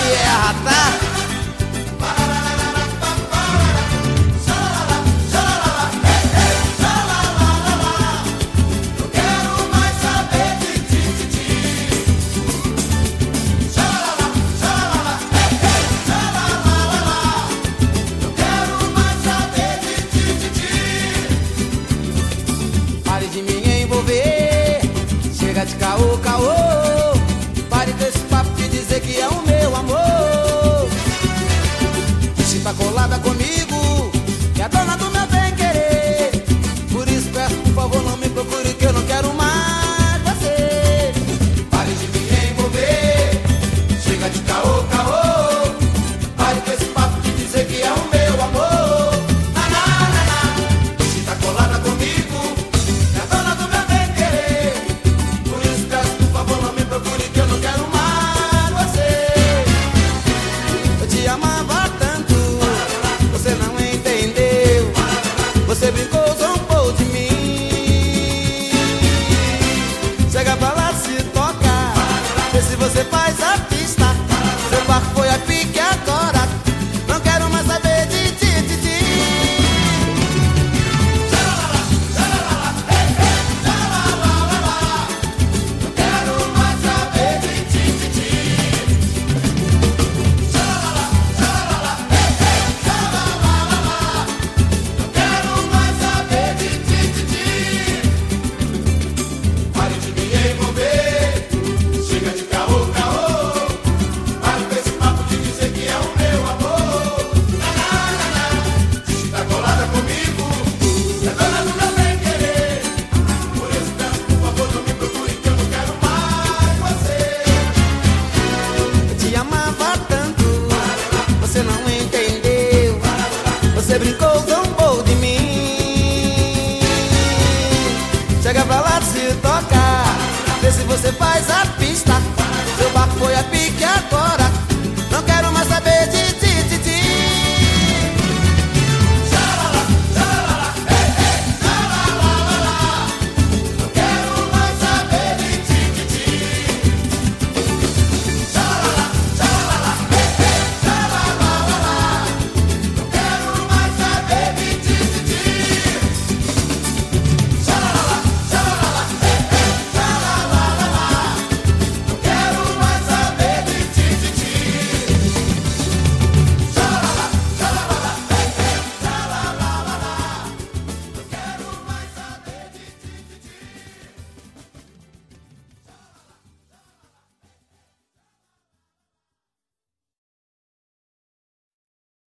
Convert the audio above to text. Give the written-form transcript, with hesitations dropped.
erra, tá? Pare de me envolver, chega de caô, caô. Pare desse papo de dizer que é o meu amor. Se tá colada comigo, que é a dona do meu bem querer. Por isso peço, por favor, não me procure, que eu não quero mais você. Pare de me envolver, chega de caô, caô. Pare desse papo de dizer que é o meu amor. Na, na, na, na. Se tá colada comigo, que é a dona do meu bem querer. Por isso peço, por favor, não me procure, que eu não quero mais você. Eu te amava tanto, você não entendeu. Você brincou, zombou de mim. Chega pra lá, se toca, vê se você faz a pista. Seu barco foi a pique,